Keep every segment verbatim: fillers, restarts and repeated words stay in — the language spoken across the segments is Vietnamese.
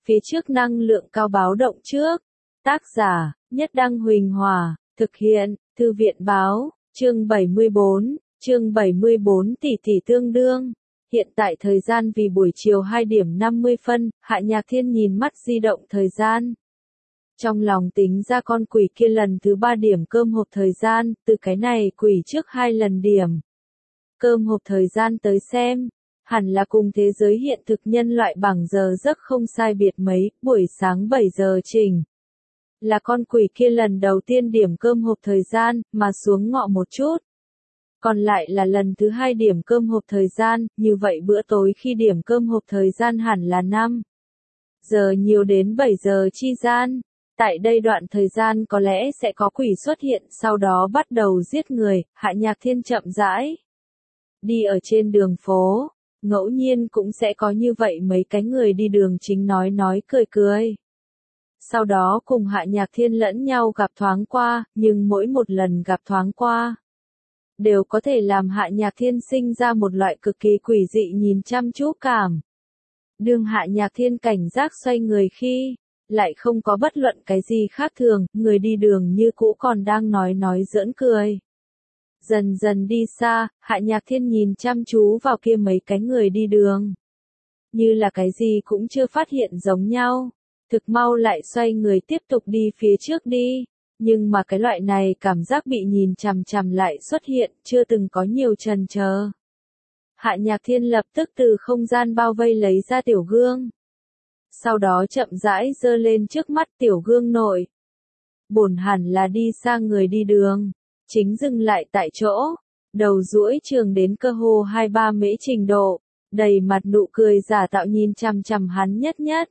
Phía trước năng lượng cao báo động trước. Tác giả, Nhất Đăng Huỳnh Hòa, thực hiện, Thư viện Báo, chương bảy mươi bốn, chương bảy mươi bốn tỷ tỷ tương đương. Hiện tại thời gian vì buổi chiều hai điểm năm mươi phân, Hạ Nhạc Thiên nhìn mắt di động thời gian. Trong lòng tính ra con quỷ kia lần thứ ba điểm cơm hộp thời gian, từ cái này quỷ trước hai lần điểm. Cơm hộp thời gian tới xem, hẳn là cùng thế giới hiện thực nhân loại bằng giờ giấc không sai biệt mấy, buổi sáng bảy giờ chỉnh. Là con quỷ kia lần đầu tiên điểm cơm hộp thời gian, mà xuống ngọ một chút. Còn lại là lần thứ hai điểm cơm hộp thời gian, như vậy bữa tối khi điểm cơm hộp thời gian hẳn là năm giờ nhiều đến bảy giờ chi gian. Tại đây đoạn thời gian có lẽ sẽ có quỷ xuất hiện, sau đó bắt đầu giết người. Hạ Nhạc Thiên chậm rãi đi ở trên đường phố, ngẫu nhiên cũng sẽ có như vậy mấy cái người đi đường chính nói nói cười cười. Sau đó cùng Hạ Nhạc Thiên lẫn nhau gặp thoáng qua, nhưng mỗi một lần gặp thoáng qua đều có thể làm Hạ Nhạc Thiên sinh ra một loại cực kỳ quỷ dị nhìn chăm chú cảm. Đương Hạ Nhạc Thiên cảnh giác xoay người khi, lại không có bất luận cái gì khác thường, người đi đường như cũ còn đang nói nói giỡn cười. Dần dần đi xa, Hạ Nhạc Thiên nhìn chăm chú vào kia mấy cái người đi đường. Như là cái gì cũng chưa phát hiện giống nhau. Thực mau lại xoay người tiếp tục đi phía trước đi. Nhưng mà cái loại này cảm giác bị nhìn chằm chằm lại xuất hiện, chưa từng có nhiều chần chờ. Hạ Nhạc Thiên lập tức từ không gian bao vây lấy ra tiểu gương. Sau đó chậm rãi giơ lên trước mắt tiểu gương nội. Bổn hẳn là đi xa người đi đường, chính dừng lại tại chỗ, đầu duỗi trường đến cơ hồ hai ba mễ trình độ, đầy mặt nụ cười giả tạo nhìn chằm chằm hắn nhất nhất.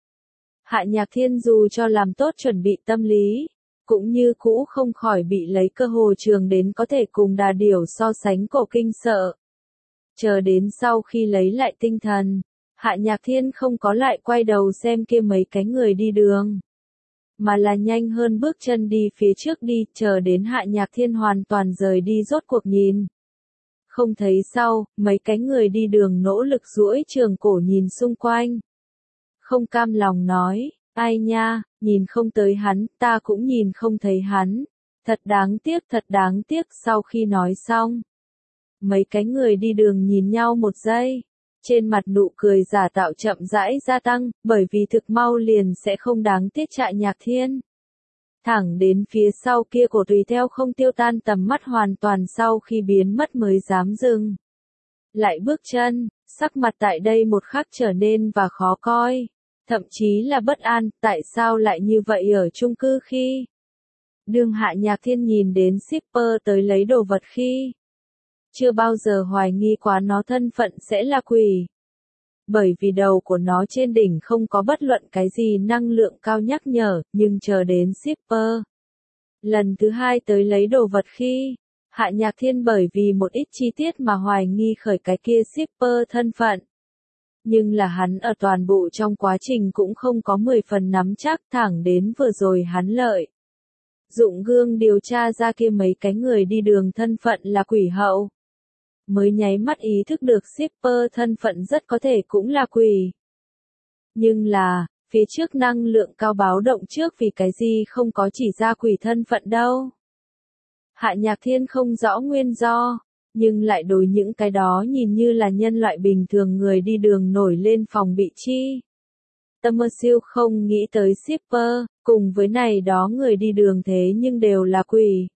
Hạ Nhạc Thiên dù cho làm tốt chuẩn bị tâm lý, cũng như cũ không khỏi bị lấy cơ hồ trường đến có thể cùng đà điểu so sánh cổ kinh sợ. Chờ đến sau khi lấy lại tinh thần, Hạ Nhạc Thiên không có lại quay đầu xem kia mấy cái người đi đường, mà là nhanh hơn bước chân đi phía trước đi, chờ đến Hạ Nhạc Thiên hoàn toàn rời đi rốt cuộc nhìn. Không thấy sau, mấy cái người đi đường nỗ lực duỗi trường cổ nhìn xung quanh. Không cam lòng nói, ai nha, nhìn không tới hắn, ta cũng nhìn không thấy hắn. Thật đáng tiếc, thật đáng tiếc. Sau khi nói xong, mấy cái người đi đường nhìn nhau một giây. Trên mặt nụ cười giả tạo chậm rãi gia tăng, bởi vì thực mau liền sẽ không đáng tiếc Hạ Nhạc Thiên. Thẳng đến phía sau kia cổ tùy theo không tiêu tan tầm mắt hoàn toàn sau khi biến mất mới dám dừng. Lại bước chân, sắc mặt tại đây một khắc trở nên và khó coi. Thậm chí là bất an, tại sao lại như vậy ở chung cư khi. Đương Hạ Nhạc Thiên nhìn đến shipper tới lấy đồ vật khi. Chưa bao giờ hoài nghi quá nó thân phận sẽ là quỷ. Bởi vì đầu của nó trên đỉnh không có bất luận cái gì năng lượng cao nhắc nhở, nhưng chờ đến shipper. Lần thứ hai tới lấy đồ vật khi, Hạ Nhạc Thiên bởi vì một ít chi tiết mà hoài nghi khởi cái kia shipper thân phận. Nhưng là hắn ở toàn bộ trong quá trình cũng không có mười phần nắm chắc, thẳng đến vừa rồi hắn lợi. Dụng gương điều tra ra kia mấy cái người đi đường thân phận là quỷ hậu. Mới nháy mắt ý thức được shipper thân phận rất có thể cũng là quỷ. Nhưng là, phía trước năng lượng cao báo động trước vì cái gì không có chỉ ra quỷ thân phận đâu. Hạ Nhạc Thiên không rõ nguyên do, nhưng lại đối những cái đó nhìn như là nhân loại bình thường người đi đường nổi lên phòng bị chi. Tâm mơ siêu không nghĩ tới shipper, cùng với này đó người đi đường thế nhưng đều là quỷ.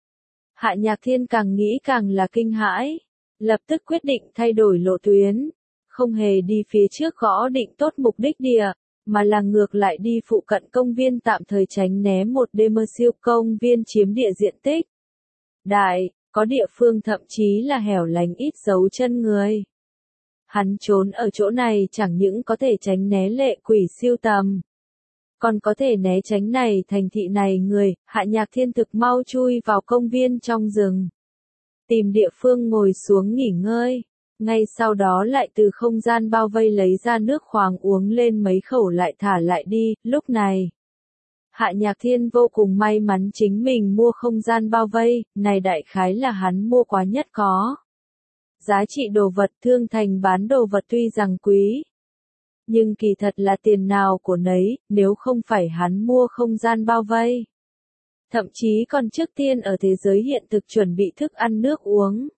Hạ Nhạc Thiên càng nghĩ càng là kinh hãi. Lập tức quyết định thay đổi lộ tuyến, không hề đi phía trước gõ định tốt mục đích địa, mà là ngược lại đi phụ cận công viên tạm thời tránh né một đêm mơ siêu công viên chiếm địa diện tích đại, có địa phương thậm chí là hẻo lánh ít dấu chân người. Hắn trốn ở chỗ này chẳng những có thể tránh né lệ quỷ siêu tầm, còn có thể né tránh này thành thị này người. Hạ Nhạc Thiên thực mau chui vào công viên trong rừng. Tìm địa phương ngồi xuống nghỉ ngơi, ngay sau đó lại từ không gian bao vây lấy ra nước khoáng uống lên mấy khẩu lại thả lại đi. Lúc này, Hạ Nhạc Thiên vô cùng may mắn chính mình mua không gian bao vây, này đại khái là hắn mua quá nhất có. Giá trị đồ vật. Thương thành bán đồ vật tuy rằng quý, Nhưng kỳ thật là tiền nào của nấy, nếu không phải hắn mua không gian bao vây. Thậm chí còn trước tiên ở thế giới hiện thực chuẩn bị thức ăn nước uống.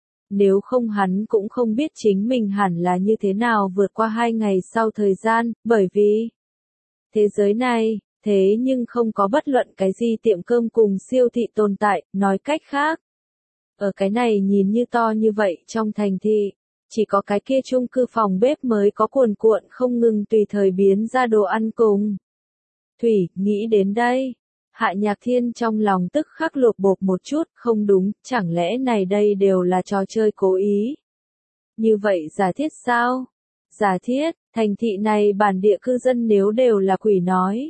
Nếu không hắn cũng không biết chính mình hẳn là như thế nào vượt qua hai ngày sau thời gian, bởi vì thế giới này, thế nhưng không có bất luận cái gì tiệm cơm cùng siêu thị tồn tại, nói cách khác. Ở cái này nhìn như to như vậy trong thành thị, chỉ có cái kia chung cư phòng bếp mới có cuồn cuộn không ngừng tùy thời biến ra đồ ăn cùng. Thủy, nghĩ đến đây. Hạ Nhạc Thiên trong lòng tức khắc lột bột một chút, không đúng, chẳng lẽ này đây đều là trò chơi cố ý. Như vậy giả thiết sao? Giả thiết, thành thị này bản địa cư dân nếu đều là quỷ nói.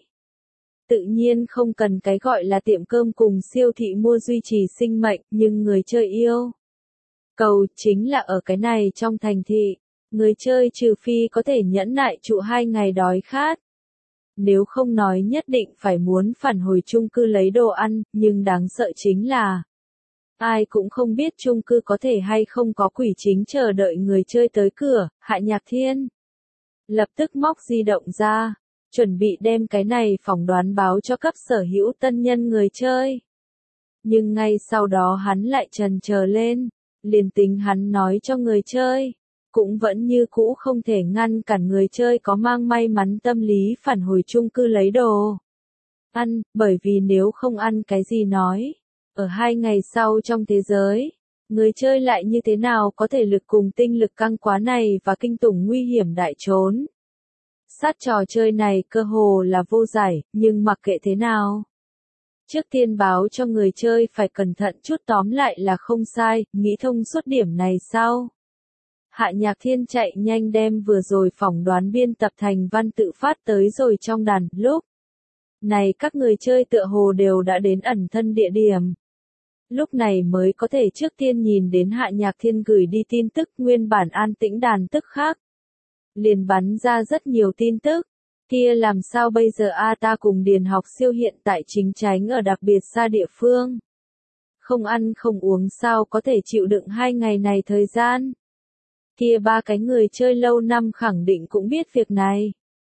Tự nhiên không cần cái gọi là tiệm cơm cùng siêu thị mua duy trì sinh mệnh, nhưng người chơi yêu. Cầu chính là ở cái này trong thành thị, người chơi trừ phi có thể nhẫn nại trụ hai ngày đói khát. Nếu không nói nhất định phải muốn phản hồi chung cư lấy đồ ăn, nhưng đáng sợ chính là ai cũng không biết chung cư có thể hay không có quỷ chính chờ đợi người chơi tới cửa. Hạ Nhạc Thiên lập tức móc di động ra, chuẩn bị đem cái này phỏng đoán báo cho cấp sở hữu tân nhân người chơi. Nhưng ngay sau đó hắn lại trần chờ lên, liền tính hắn nói cho người chơi, cũng vẫn như cũ không thể ngăn cản người chơi có mang may mắn tâm lý phản hồi chung cư lấy đồ ăn, bởi vì nếu không ăn cái gì nói, ở hai ngày sau trong thế giới, người chơi lại như thế nào có thể lực cùng tinh lực căng quá này và kinh tủng nguy hiểm đại trốn. Sát trò chơi này cơ hồ là vô giải, nhưng mặc kệ thế nào. Trước tiên báo cho người chơi phải cẩn thận chút tóm lại là không sai, nghĩ thông suốt điểm này sau. Hạ Nhạc Thiên chạy nhanh đem vừa rồi phỏng đoán biên tập thành văn tự phát tới rồi trong đàn, lúc này các người chơi tựa hồ đều đã đến ẩn thân địa điểm. Lúc này mới có thể trước tiên nhìn đến Hạ Nhạc Thiên gửi đi tin tức nguyên bản an tĩnh đàn tức khác. Liền bắn ra rất nhiều tin tức. Kia làm sao bây giờ a ta cùng Điền Học Siêu hiện tại chính tránh ở đặc biệt xa địa phương. Không ăn không uống sao có thể chịu đựng hai ngày này thời gian. Kia ba cái người chơi lâu năm khẳng định cũng biết việc này.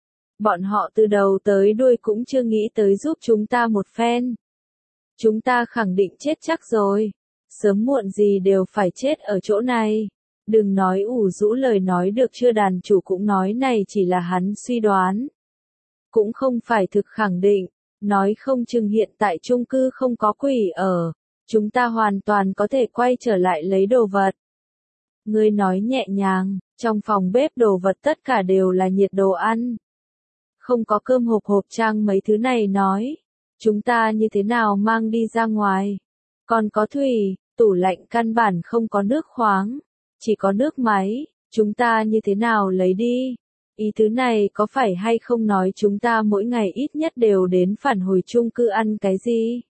Bọn họ từ đầu tới đuôi cũng chưa nghĩ tới giúp chúng ta một phen. Chúng ta khẳng định chết chắc rồi. Sớm muộn gì đều phải chết ở chỗ này. Đừng nói ủ rũ lời nói được chưa, đàn chủ cũng nói này chỉ là hắn suy đoán. Cũng không phải thực khẳng định. Nói không chừng hiện tại chung cư không có quỷ ở. Chúng ta hoàn toàn có thể quay trở lại lấy đồ vật. Ngươi nói nhẹ nhàng, trong phòng bếp đồ vật tất cả đều là nhiệt đồ ăn. Không có cơm hộp hộp trang mấy thứ này nói. Chúng ta như thế nào mang đi ra ngoài? Còn có thủy, tủ lạnh căn bản không có nước khoáng. Chỉ có nước máy, chúng ta như thế nào lấy đi? Ý thứ này có phải hay không nói chúng ta mỗi ngày ít nhất đều đến phản hồi chung cư ăn cái gì?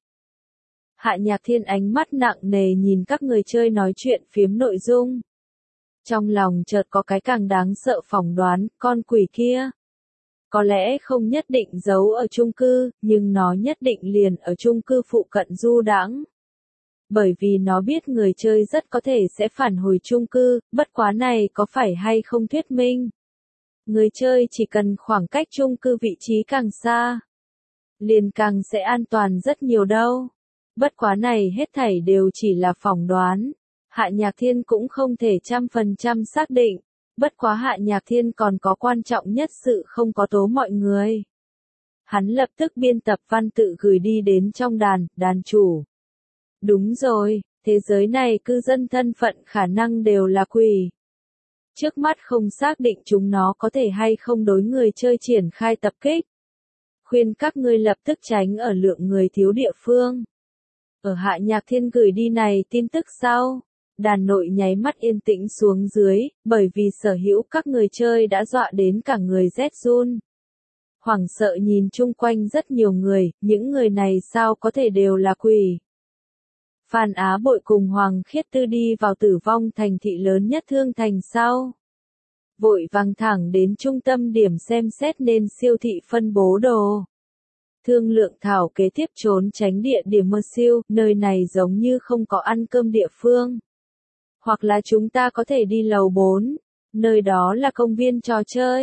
Hạ Nhạc Thiên ánh mắt nặng nề nhìn các người chơi nói chuyện phiếm nội dung. Trong lòng chợt có cái càng đáng sợ phỏng đoán, con quỷ kia. Có lẽ không nhất định giấu ở chung cư, nhưng nó nhất định liền ở chung cư phụ cận du đãng. Bởi vì nó biết người chơi rất có thể sẽ phản hồi chung cư, bất quá này có phải hay không thuyết minh. Người chơi chỉ cần khoảng cách chung cư vị trí càng xa, liền càng sẽ an toàn rất nhiều đâu. Bất quá này hết thảy đều chỉ là phỏng đoán. Hạ Nhạc Thiên cũng không thể trăm phần trăm xác định. Bất quá Hạ Nhạc Thiên còn có quan trọng nhất sự không có tố mọi người. Hắn lập tức biên tập văn tự gửi đi đến trong đàn, đàn chủ. Đúng rồi, thế giới này cư dân thân phận khả năng đều là quỷ. Trước mắt không xác định chúng nó có thể hay không đối người chơi triển khai tập kích. Khuyên các ngươi lập tức tránh ở lượng người thiếu địa phương. Ở Hạ Nhạc Thiên gửi đi này tin tức sau, đàn nội nháy mắt yên tĩnh xuống dưới, bởi vì sở hữu các người chơi đã dọa đến cả người rét run. Hoảng sợ nhìn chung quanh rất nhiều người, những người này sao có thể đều là quỷ. Phan Á Bội cùng Hoàng Khiết Tư đi vào tử vong thành thị lớn nhất Thương Thành sau. Vội vàng thẳng đến trung tâm điểm xem xét nên siêu thị phân bố đồ. Thương lượng thảo kế tiếp trốn tránh địa điểm mơ siêu, nơi này giống như không có ăn cơm địa phương. Hoặc là chúng ta có thể đi lầu bốn, nơi đó là công viên trò chơi.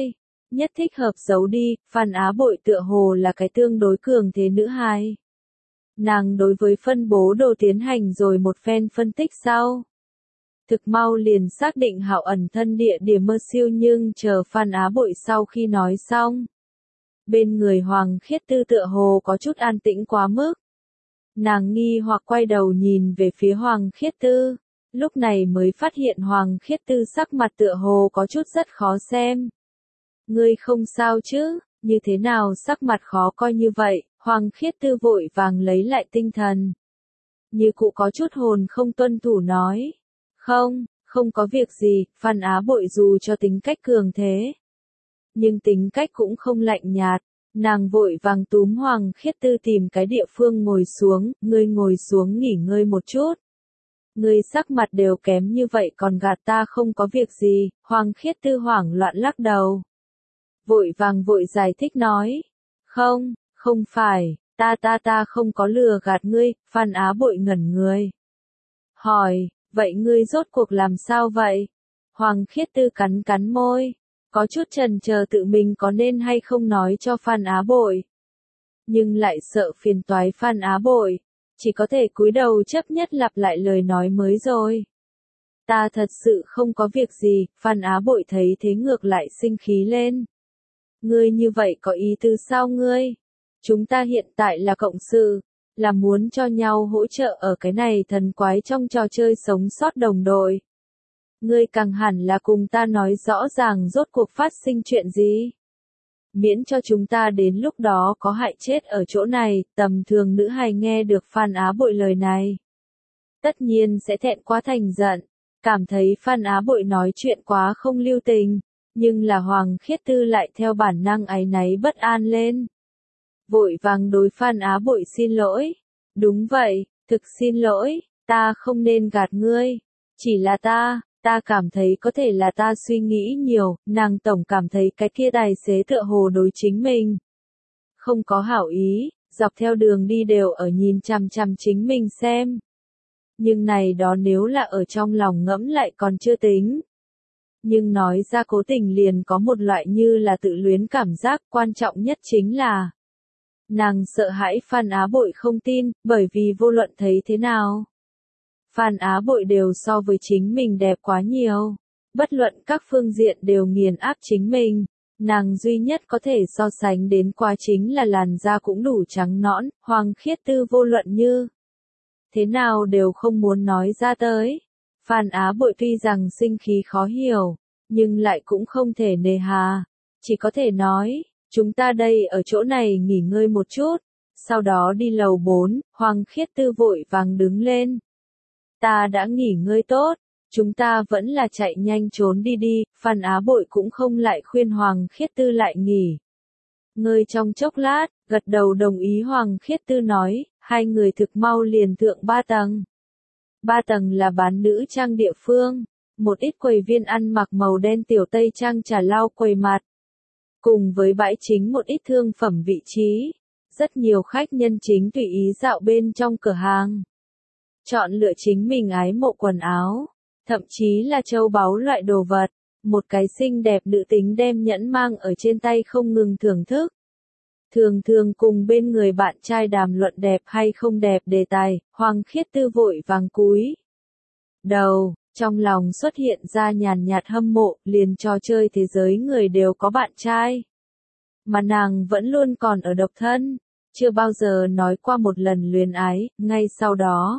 nhất thích hợp giấu đi, Phan Á Bội tựa hồ là cái tương đối cường thế nữ hài. Nàng đối với phân bố đồ tiến hành rồi một phen phân tích sau. Thực mau liền xác định Hạo ẩn thân địa điểm mơ siêu nhưng chờ Phan Á Bội sau khi nói xong. Bên người Hoàng Khiết Tư tựa hồ có chút an tĩnh quá mức. Nàng nghi hoặc quay đầu nhìn về phía Hoàng Khiết Tư, lúc này mới phát hiện Hoàng Khiết Tư sắc mặt tựa hồ có chút rất khó xem. Ngươi không sao chứ, như thế nào sắc mặt khó coi như vậy, Hoàng Khiết Tư vội vàng lấy lại tinh thần. Như cụ có chút hồn không tuân thủ nói. Không, không có việc gì, Phan Á Bội dù cho tính cách cường thế. Nhưng tính cách cũng không lạnh nhạt, nàng vội vàng túm Hoàng Khiết Tư tìm cái địa phương ngồi xuống, ngươi ngồi xuống nghỉ ngơi một chút. Ngươi sắc mặt đều kém như vậy còn gạt ta không có việc gì, Hoàng Khiết Tư hoảng loạn lắc đầu. Vội vàng vội giải thích nói, không, không phải, ta ta ta không có lừa gạt ngươi, Phan Á Bội ngẩn người. Hỏi, vậy ngươi rốt cuộc làm sao vậy? Hoàng Khiết Tư cắn cắn môi, có chút chần chờ tự mình có nên hay không nói cho Phan Á Bội. Nhưng lại sợ phiền toái Phan Á Bội, chỉ có thể cúi đầu chấp nhất lặp lại lời nói mới rồi. Ta thật sự không có việc gì, Phan Á Bội thấy thế ngược lại sinh khí lên. Ngươi như vậy có ý tứ sao ngươi? Chúng ta hiện tại là cộng sự, là muốn cho nhau hỗ trợ ở cái này thần quái trong trò chơi sống sót đồng đội. Ngươi càng hẳn là cùng ta nói rõ ràng rốt cuộc phát sinh chuyện gì. Miễn cho chúng ta đến lúc đó có hại chết ở chỗ này, tầm thường nữ hài nghe được Phan Á Bội lời này. Tất nhiên sẽ thẹn quá thành giận, cảm thấy Phan Á Bội nói chuyện quá không lưu tình, nhưng là Hoàng Khiết Tư lại theo bản năng áy náy bất an lên. Vội vàng đối Phan Á Bội xin lỗi. Đúng vậy, thực xin lỗi, ta không nên gạt ngươi. Chỉ là ta, ta cảm thấy có thể là ta suy nghĩ nhiều, nàng tổng cảm thấy cái kia tài xế tựa hồ đối chính mình. Không có hảo ý, dọc theo đường đi đều ở nhìn chằm chằm chính mình xem. Nhưng này đó nếu là ở trong lòng ngẫm lại còn chưa tính. Nhưng nói ra cố tình liền có một loại như là tự luyến cảm giác, quan trọng nhất chính là nàng sợ hãi Phan Á Bội không tin, bởi vì vô luận thấy thế nào. Phan Á Bội đều so với chính mình đẹp quá nhiều. Bất luận các phương diện đều nghiền áp chính mình. Nàng duy nhất có thể so sánh đến qua chính là làn da cũng đủ trắng nõn, Hoàng Khiết Tư vô luận như thế nào đều không muốn nói ra tới. Phan Á Bội tuy rằng sinh khí khó hiểu, nhưng lại cũng không thể nề hà. Chỉ có thể nói, chúng ta đây ở chỗ này nghỉ ngơi một chút. Sau đó đi lầu bốn, Hoàng Khiết Tư vội vàng đứng lên. Ta đã nghỉ ngơi tốt, chúng ta vẫn là chạy nhanh trốn đi đi, Phan Á Bội cũng không lại khuyên Hoàng Khiết Tư lại nghỉ. Ngơi trong chốc lát, gật đầu đồng ý Hoàng Khiết Tư nói, hai người thực mau liền thượng ba tầng. Ba tầng là bán nữ trang địa phương, một ít quầy viên ăn mặc màu đen tiểu tây trang trà lau quầy mặt. Cùng với bãi chính một ít thương phẩm vị trí, rất nhiều khách nhân chính tùy ý dạo bên trong cửa hàng. Chọn lựa chính mình ái mộ quần áo, thậm chí là châu báu loại đồ vật, một cái xinh đẹp nữ tính đem nhẫn mang ở trên tay không ngừng thưởng thức. Thường thường cùng bên người bạn trai đàm luận đẹp hay không đẹp đề tài, Hoàng Khiết Tư vội vàng cúi đầu, trong lòng xuất hiện ra nhàn nhạt hâm mộ, liền trò chơi thế giới người đều có bạn trai. Mà nàng vẫn luôn còn ở độc thân, chưa bao giờ nói qua một lần luyến ái, ngay sau đó.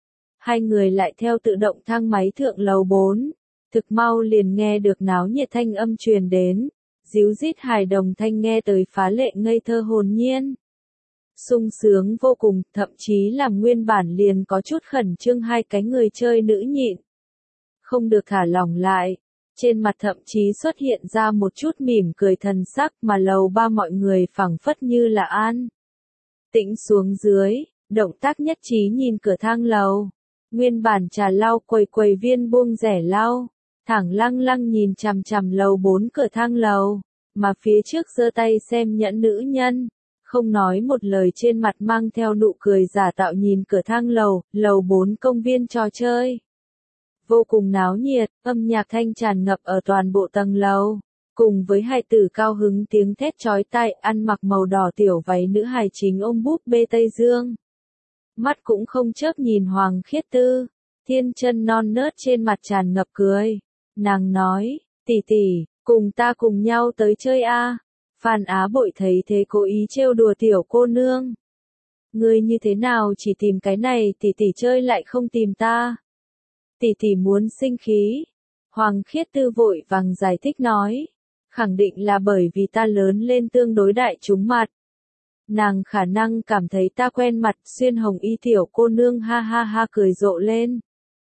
Hai người lại theo tự động thang máy thượng lầu bốn, thực mau liền nghe được náo nhiệt thanh âm truyền đến, díu dít hài đồng thanh nghe tới phá lệ ngây thơ hồn nhiên. Sung sướng vô cùng, thậm chí làm nguyên bản liền có chút khẩn trương hai cái người chơi nữ nhịn. Không được thả lỏng lại, trên mặt thậm chí xuất hiện ra một chút mỉm cười thần sắc mà lầu ba mọi người phảng phất như là an. Tĩnh xuống dưới, động tác nhất trí nhìn cửa thang lầu. Nguyên bản trà lau quầy quầy viên buông rẻ lau, thẳng lăng lăng nhìn chằm chằm lầu bốn cửa thang lầu, mà phía trước giơ tay xem nhẫn nữ nhân, không nói một lời trên mặt mang theo nụ cười giả tạo nhìn cửa thang lầu, lầu bốn công viên trò chơi. Vô cùng náo nhiệt, âm nhạc thanh tràn ngập ở toàn bộ tầng lầu, Cùng với hài tử cao hứng tiếng thét chói tai, ăn mặc màu đỏ tiểu váy nữ hài chính ôm búp bê Tây Dương. Mắt cũng không chớp nhìn Hoàng Khiết Tư, thiên chân non nớt trên mặt tràn ngập cười. Nàng nói, tỷ tỷ, cùng ta cùng nhau tới chơi a. Phan Á Bội thấy thế cố ý trêu đùa tiểu cô nương. Ngươi như thế nào chỉ tìm cái này tỷ tỷ chơi lại không tìm ta? Tỷ tỷ muốn sinh khí. Hoàng Khiết Tư vội vàng giải thích nói, khẳng định là bởi vì ta lớn lên tương đối đại chúng mặt. Nàng khả năng cảm thấy ta quen mặt, xuyên hồng y tiểu cô nương ha ha ha cười rộ lên.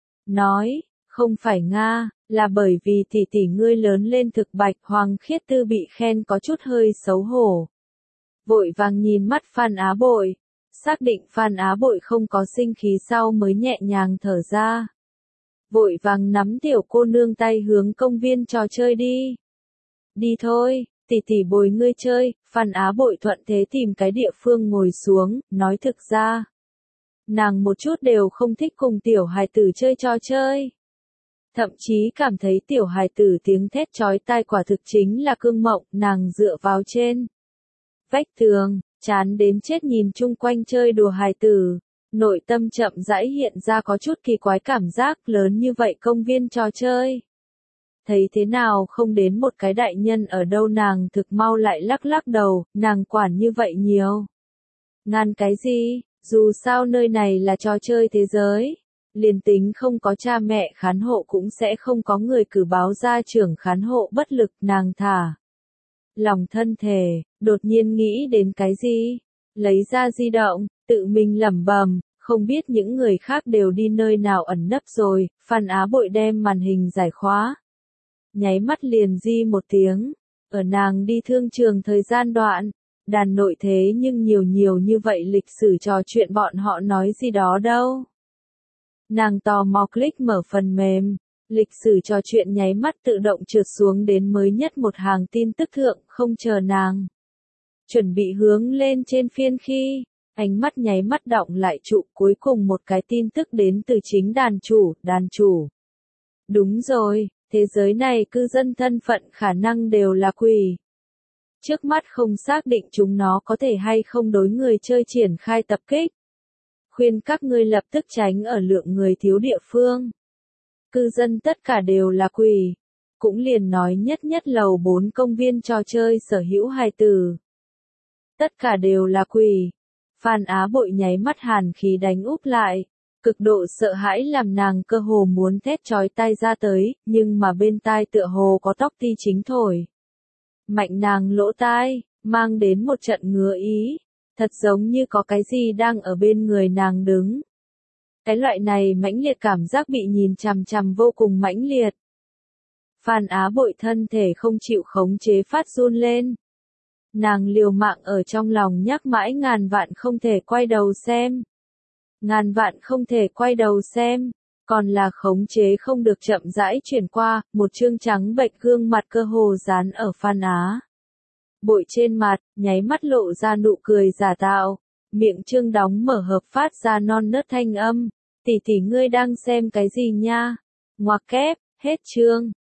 Nói, không phải Nga, là bởi vì tỷ tỷ ngươi lớn lên thực bạch. Hoàng Khiết Tư bị khen có chút hơi xấu hổ. Vội vàng nhìn mắt Phan Á Bội, xác định Phan Á Bội không có sinh khí sau mới nhẹ nhàng thở ra. Vội vàng nắm tiểu cô nương tay hướng công viên trò chơi đi. Đi thôi, tỷ tỷ bồi ngươi chơi. Phan Á Bội thuận thế tìm cái địa phương ngồi xuống, nói thực ra. Nàng một chút đều không thích cùng tiểu hài tử chơi trò chơi. Thậm chí cảm thấy tiểu hài tử tiếng thét chói tai quả thực chính là cương mộng. Nàng dựa vào trên vách tường, chán đến chết nhìn chung quanh chơi đùa hài tử. Nội tâm chậm rãi hiện ra có chút kỳ quái cảm giác lớn như vậy công viên trò chơi. Thấy thế nào không đến một cái đại nhân ở đâu nàng thực mau lại lắc lắc đầu, nàng quản như vậy nhiều. Ngăn cái gì, dù sao nơi này là trò chơi thế giới. Liền tính không có cha mẹ khán hộ cũng sẽ không có người cử báo gia trưởng khán hộ bất lực nàng thả. Lòng thân thể, đột nhiên nghĩ đến cái gì? Lấy ra di động, tự mình lẩm bẩm, không biết những người khác đều đi nơi nào ẩn nấp rồi. Phan Á Bội đem màn hình giải khóa. Nháy mắt liền di một tiếng, ở nàng đi thương trường thời gian đoạn, đàn nội thế nhưng nhiều nhiều như vậy lịch sử trò chuyện bọn họ nói gì đó đâu. Nàng tò mò click mở phần mềm, lịch sử trò chuyện nháy mắt tự động trượt xuống đến mới nhất một hàng tin tức thượng, không chờ nàng. Chuẩn bị hướng lên trên phiên khi, ánh mắt nháy mắt đọng lại trụ cuối cùng một cái tin tức đến từ chính đàn chủ, đàn chủ. Đúng rồi. Thế giới này cư dân thân phận khả năng đều là quỷ. Trước mắt không xác định chúng nó có thể hay không đối người chơi triển khai tập kích. Khuyên các ngươi lập tức tránh ở lượng người thiếu địa phương. Cư dân tất cả đều là quỷ. Cũng liền nói nhất nhất lầu bốn công viên trò chơi sở hữu hài tử. Tất cả đều là quỷ. Phan Á Bội nháy mắt hàn khí đánh úp lại. Cực độ sợ hãi làm nàng cơ hồ muốn thét chói tai ra tới, nhưng mà bên tai tựa hồ có tóc ti chính thổi. Mạnh nàng lỗ tai, mang đến một trận ngứa ý, thật giống như có cái gì đang ở bên người nàng đứng. Cái loại này mãnh liệt cảm giác bị nhìn chằm chằm vô cùng mãnh liệt. Phan Á Bội thân thể không chịu khống chế phát run lên. Nàng liều mạng ở trong lòng nhắc mãi ngàn vạn không thể quay đầu xem. Ngàn vạn không thể quay đầu xem, còn là khống chế không được chậm rãi chuyển qua, một trương trắng bệch gương mặt cơ hồ dán ở Phan Á Bội trên mặt, nháy mắt lộ ra nụ cười giả tạo, miệng trương đóng mở hợp phát ra non nớt thanh âm, tỷ tỷ ngươi đang xem cái gì nha, ngoặc kép, hết chương.